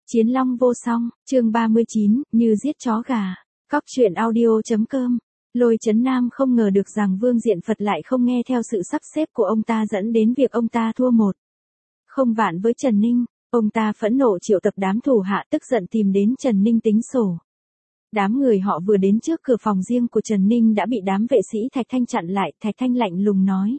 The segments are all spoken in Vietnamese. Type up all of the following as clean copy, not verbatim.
Chiến long vô song, chương 39, như giết chó gà. Cóc truyện audio.com. Lôi Chấn Nam không ngờ được rằng Vương Diện Phật lại không nghe theo sự sắp xếp của ông ta, dẫn đến việc ông ta thua 1-0 với Trần Ninh. Ông ta phẫn nộ triệu tập đám thủ hạ, tức giận tìm đến Trần Ninh tính sổ. Đám người họ vừa đến trước cửa phòng riêng của Trần Ninh đã bị đám vệ sĩ Thạch Thanh chặn lại. Thạch Thanh lạnh lùng nói: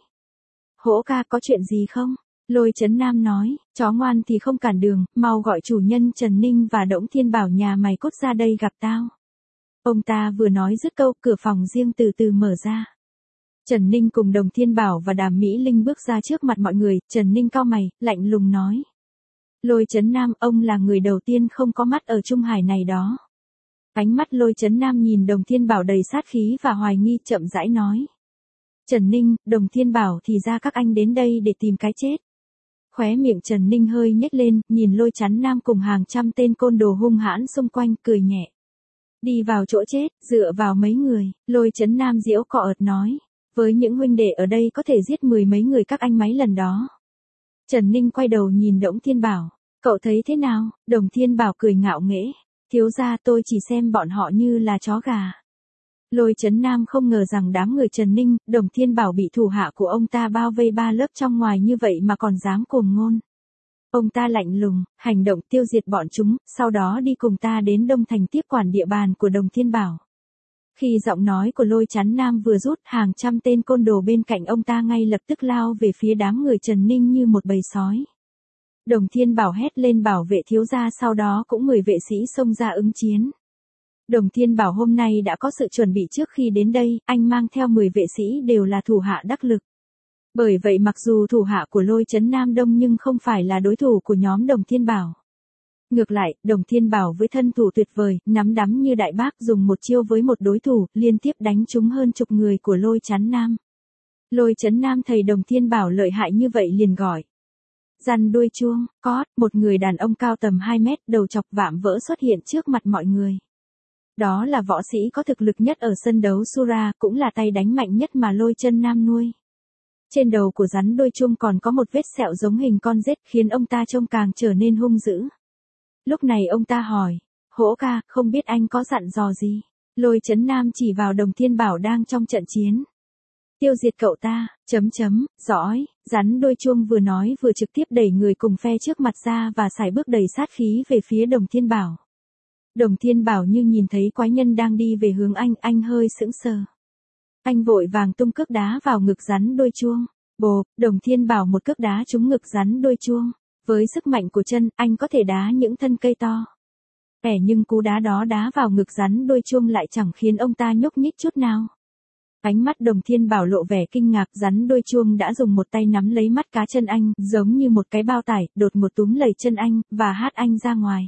Hỗ ca, có chuyện gì không? Lôi Chấn Nam nói: Chó ngoan thì không cản đường, mau gọi chủ nhân Trần Ninh và Đổng Thiên Bảo nhà mày cút ra đây gặp tao. Ông ta vừa nói dứt câu, cửa phòng riêng từ từ mở ra. Trần Ninh cùng Đồng Thiên Bảo và Đàm Mỹ Linh bước ra trước mặt mọi người. Trần Ninh cau mày, lạnh lùng nói: Lôi Chấn Nam, ông là người đầu tiên không có mắt ở Trung Hải này đó. Ánh mắt Lôi Chấn Nam nhìn Đồng Thiên Bảo đầy sát khí và hoài nghi, chậm rãi nói: Trần Ninh, Đồng Thiên Bảo, thì ra các anh đến đây để tìm cái chết. Khóe miệng Trần Ninh hơi nhếch lên, nhìn Lôi Chấn Nam cùng hàng trăm tên côn đồ hung hãn xung quanh, cười nhẹ. Đi vào chỗ chết, dựa vào mấy người. Lôi Chấn Nam giễu cợt nói: Với những huynh đệ ở đây có thể giết 10 mấy người các anh mấy lần đó. Trần Ninh quay đầu nhìn Đổng Thiên Bảo: Cậu thấy thế nào? Đồng Thiên Bảo cười ngạo nghễ: Thiếu gia, tôi chỉ xem bọn họ như là chó gà. Lôi Chấn Nam không ngờ rằng đám người Trần Ninh, Đồng Thiên Bảo bị thủ hạ của ông ta bao vây ba lớp trong ngoài như vậy mà còn dám cuồng ngôn. Ông ta lạnh lùng, hành động tiêu diệt bọn chúng, sau đó đi cùng ta đến Đông Thành tiếp quản địa bàn của Đồng Thiên Bảo. Khi giọng nói của Lôi Chấn Nam vừa rút, hàng trăm tên côn đồ bên cạnh ông ta ngay lập tức lao về phía đám người Trần Ninh như một bầy sói. Đồng Thiên Bảo hét lên bảo vệ thiếu gia, sau đó cũng 10 vệ sĩ xông ra ứng chiến. Đồng Thiên Bảo hôm nay đã có sự chuẩn bị trước khi đến đây, anh mang theo 10 vệ sĩ đều là thủ hạ đắc lực. Bởi vậy mặc dù thủ hạ của Lôi Chấn Nam đông nhưng không phải là đối thủ của nhóm Đồng Thiên Bảo. Ngược lại, Đồng Thiên Bảo với thân thủ tuyệt vời, nắm đấm như đại bác, dùng một chiêu với một đối thủ, liên tiếp đánh trúng hơn chục người của Lôi Chấn Nam. Lôi Chấn Nam thấy Đồng Thiên Bảo lợi hại như vậy liền gọi: Răn đuôi chuông. Có, một người đàn ông cao tầm 2 mét, đầu chọc vạm vỡ xuất hiện trước mặt mọi người. Đó là võ sĩ có thực lực nhất ở sân đấu Sura, cũng là tay đánh mạnh nhất mà Lôi Chấn Nam nuôi. Trên đầu của rắn đuôi chuông còn có một vết sẹo giống hình con rết, khiến ông ta trông càng trở nên hung dữ. Lúc này ông ta hỏi: Hỗ ca, không biết anh có dặn dò gì? Lôi Chấn Nam chỉ vào Đồng Thiên Bảo đang trong trận chiến. Tiêu diệt cậu ta, giỏi. Rắn đuôi chuông vừa nói vừa trực tiếp đẩy người cùng phe trước mặt ra và sải bước đầy sát khí về phía Đồng Thiên Bảo. Đồng Thiên Bảo như nhìn thấy quái nhân đang đi về hướng anh hơi sững sờ. Anh vội vàng tung cước đá vào ngực rắn đuôi chuông. Bộp, Đồng Thiên Bảo một cước đá trúng ngực rắn đuôi chuông. Với sức mạnh của chân, anh có thể đá những thân cây to. Nhưng cú đá đó đá vào ngực rắn đuôi chuông lại chẳng khiến ông ta nhúc nhích chút nào. Ánh mắt Đồng Thiên Bảo lộ vẻ kinh ngạc, rắn đuôi chuông đã dùng một tay nắm lấy mắt cá chân anh, giống như một cái bao tải, đột một túm lấy chân anh, và hất anh ra ngoài.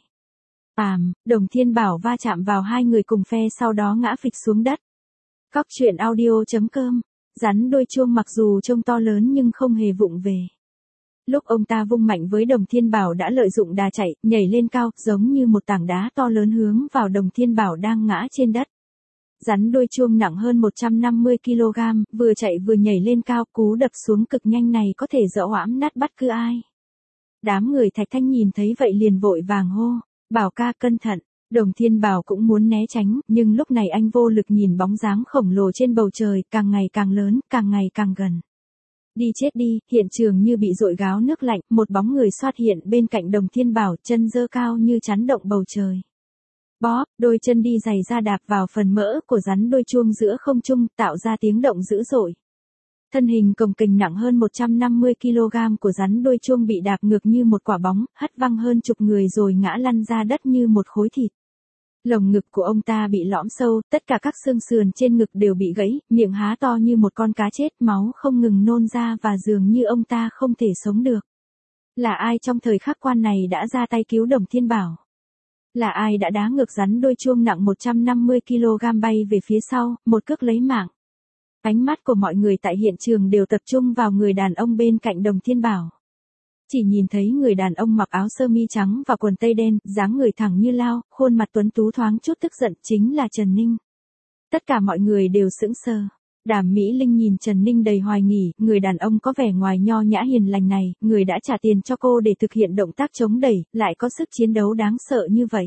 Đồng Thiên Bảo va chạm vào hai người cùng phe, sau đó ngã phịch xuống đất. Cóc truyện audio.com. Rắn đuôi chuông mặc dù trông to lớn nhưng không hề vụng về. Lúc ông ta vung mạnh với Đồng Thiên Bảo đã lợi dụng đà chạy, nhảy lên cao, giống như một tảng đá to lớn hướng vào Đồng Thiên Bảo đang ngã trên đất. Rắn đuôi chuông nặng hơn 150 kg, vừa chạy vừa nhảy lên cao, cú đập xuống cực nhanh này có thể dỡ oãm nát bất cứ ai. Đám người Thạch Thanh nhìn thấy vậy liền vội vàng hô: Bảo ca, cẩn thận. Đồng Thiên Bảo cũng muốn né tránh, nhưng lúc này anh vô lực nhìn bóng dáng khổng lồ trên bầu trời, càng ngày càng lớn, càng ngày càng gần. Đi chết đi, hiện trường như bị dội gáo nước lạnh, một bóng người xuất hiện bên cạnh Đồng Thiên Bảo, chân giơ cao như chắn động bầu trời. Bóp, đôi chân đi giày ra đạp vào phần mỡ của rắn đuôi chuông giữa không trung, tạo ra tiếng động dữ dội. Thân hình cồng kềnh nặng hơn 150 kg của rắn đuôi chuông bị đạp ngược như một quả bóng, hất văng hơn chục người rồi ngã lăn ra đất như một khối thịt. Lồng ngực của ông ta bị lõm sâu, tất cả các xương sườn trên ngực đều bị gãy, miệng há to như một con cá chết, máu không ngừng nôn ra và dường như ông ta không thể sống được. Là ai trong thời khắc quan này đã ra tay cứu Đồng Thiên Bảo? Là ai đã đá ngược rắn đuôi chuông nặng 150 kg bay về phía sau, một cước lấy mạng? Ánh mắt của mọi người tại hiện trường đều tập trung vào người đàn ông bên cạnh Đồng Thiên Bảo. Chỉ nhìn thấy người đàn ông mặc áo sơ mi trắng và quần tây đen, dáng người thẳng như lao, khuôn mặt tuấn tú thoáng chút tức giận, chính là Trần Ninh. Tất cả mọi người đều sững sờ. Đàm Mỹ Linh nhìn Trần Ninh đầy hoài nghi, người đàn ông có vẻ ngoài nho nhã hiền lành này, người đã trả tiền cho cô để thực hiện động tác chống đẩy, lại có sức chiến đấu đáng sợ như vậy.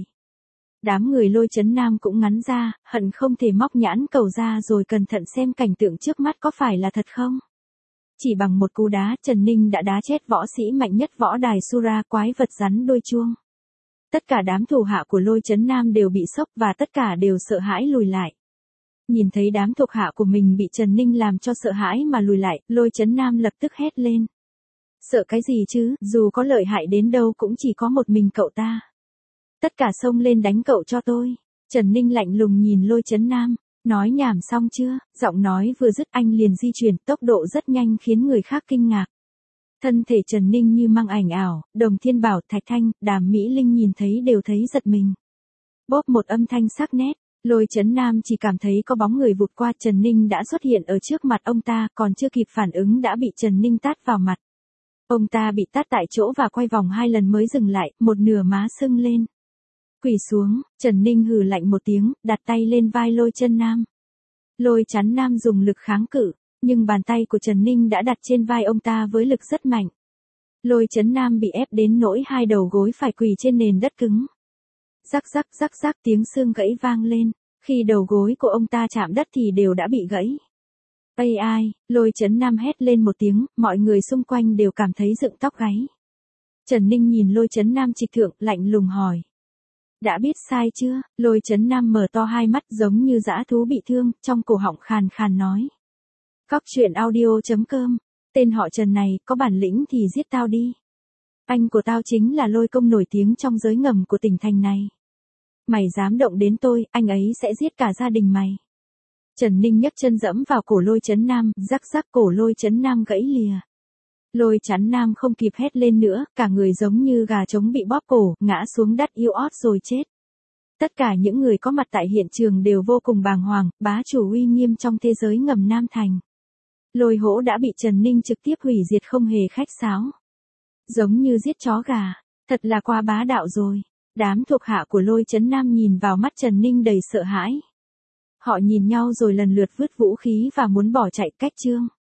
Đám người Lôi Chấn Nam cũng ngắn ra, hận không thể móc nhãn cầu ra rồi cẩn thận xem cảnh tượng trước mắt có phải là thật không. Chỉ bằng một cú đá, Trần Ninh đã đá chết võ sĩ mạnh nhất võ đài Sura, quái vật rắn đôi chuông. Tất cả đám thủ hạ của Lôi Chấn Nam đều bị sốc và tất cả đều sợ hãi lùi lại. Nhìn thấy đám thuộc hạ của mình bị Trần Ninh làm cho sợ hãi mà lùi lại, Lôi Chấn Nam lập tức hét lên. Sợ cái gì chứ, dù có lợi hại đến đâu cũng chỉ có một mình cậu ta. Tất cả xông lên đánh cậu cho tôi. Trần Ninh lạnh lùng nhìn Lôi Chấn Nam, nói nhảm xong chưa, giọng nói vừa dứt anh liền di chuyển, tốc độ rất nhanh khiến người khác kinh ngạc. Thân thể Trần Ninh như mang ảnh ảo, Đồng Thiên Bảo, Thạch Thanh, Đàm Mỹ Linh nhìn thấy đều thấy giật mình. Bóp một âm thanh sắc nét, Lôi Chấn Nam chỉ cảm thấy có bóng người vụt qua, Trần Ninh đã xuất hiện ở trước mặt ông ta, còn chưa kịp phản ứng đã bị Trần Ninh tát vào mặt. Ông ta bị tát tại chỗ và quay vòng 2 lần mới dừng lại, một nửa má sưng lên. Quỳ xuống, Trần Ninh hừ lạnh một tiếng, đặt tay lên vai Lôi Chấn Nam. Lôi Chấn Nam dùng lực kháng cự, nhưng bàn tay của Trần Ninh đã đặt trên vai ông ta với lực rất mạnh. Lôi Chấn Nam bị ép đến nỗi hai đầu gối phải quỳ trên nền đất cứng. Rắc rắc rắc rắc tiếng xương gãy vang lên, khi đầu gối của ông ta chạm đất thì đều đã bị gãy. Ây ai, Lôi Chấn Nam hét lên một tiếng, mọi người xung quanh đều cảm thấy dựng tóc gáy. Trần Ninh nhìn Lôi Chấn Nam trịch thượng, lạnh lùng hỏi. Đã biết sai chưa? Lôi Chấn Nam mở to hai mắt giống như dã thú bị thương, trong cổ họng khàn khàn nói. Cóc truyện audio.com, tên họ Trần này, có bản lĩnh thì giết tao đi. Anh của tao chính là Lôi Công nổi tiếng trong giới ngầm của tỉnh thành này. Mày dám động đến tôi, anh ấy sẽ giết cả gia đình mày. Trần Ninh nhấc chân dẫm vào cổ Lôi Chấn Nam, rắc rắc cổ Lôi Chấn Nam gãy lìa. Lôi Chấn Nam không kịp hét lên nữa, cả người giống như gà trống bị bóp cổ, ngã xuống đất yếu ớt rồi chết. Tất cả những người có mặt tại hiện trường đều vô cùng bàng hoàng, bá chủ uy nghiêm trong thế giới ngầm Nam Thành. Lôi Hỗ đã bị Trần Ninh trực tiếp hủy diệt không hề khách sáo. Giống như giết chó gà, thật là quá bá đạo rồi. Đám thuộc hạ của Lôi Chấn Nam nhìn vào mắt Trần Ninh đầy sợ hãi. Họ nhìn nhau rồi lần lượt vứt vũ khí và muốn bỏ chạy. Cách chương